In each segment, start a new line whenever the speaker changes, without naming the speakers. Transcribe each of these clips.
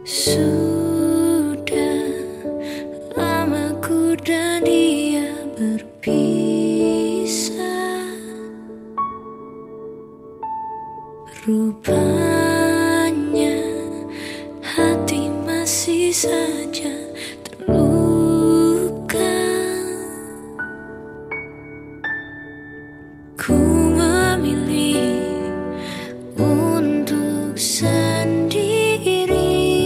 Sudah lama ku dan dia berpisah. Rupanya hati masih saja terluka. Ku memilih untuk sendiri,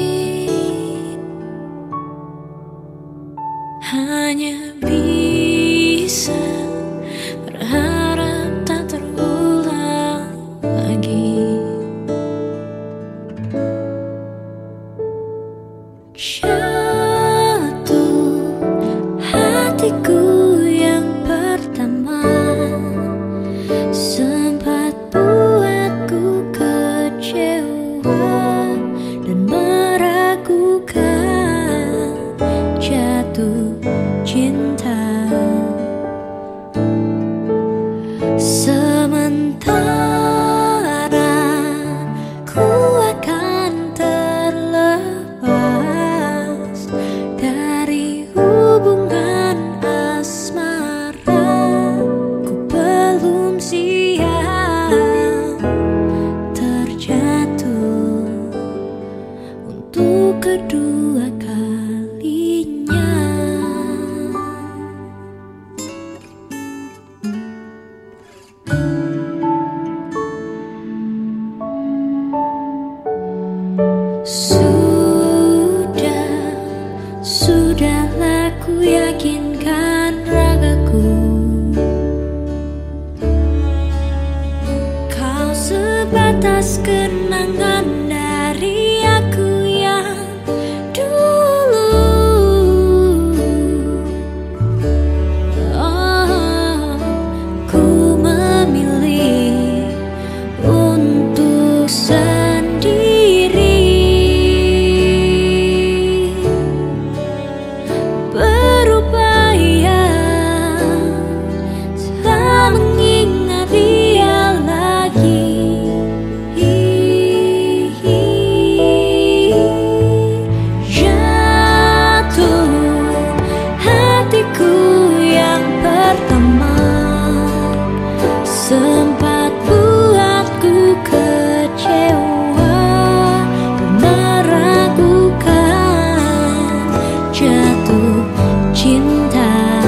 hanya bisa berharap tak terulang lagi. Jatuh hatiku yang pertama sempat buatku kecewa dan meragukan jatuh cinta. Sementara ku akan terlepas dari hubungan asmara, ku belum siap terjatuh untuk kedua kalinya. Sudahlah ku yakinkan ragaku, kau sebatas kenangan dari aku yang dulu. Oh, ku memilih untuk sendiri, berupaya tak mengingat dia lagi. Jatuh hatiku yang pertama sempat buatku kecewa dan meragukan jatuh cinta.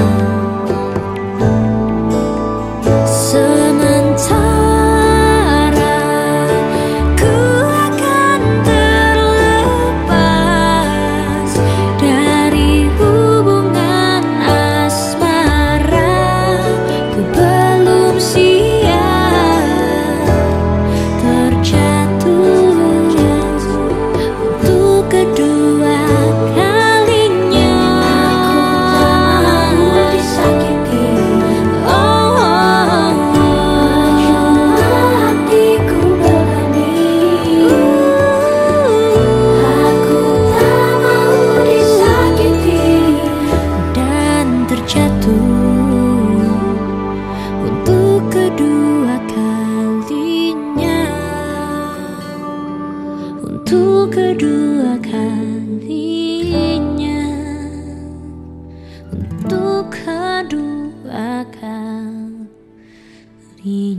Sementara ku akan terlepas dari hubungan asmara, ku belum siap terjatuh untuk kedua kalinya. Aku tak mau disakiti, percuma hatiku berani. Aku tak mau disakiti dan terjatuh untuk kedua kalinya. Untuk kedua kalinya, untuk kedua kalinya.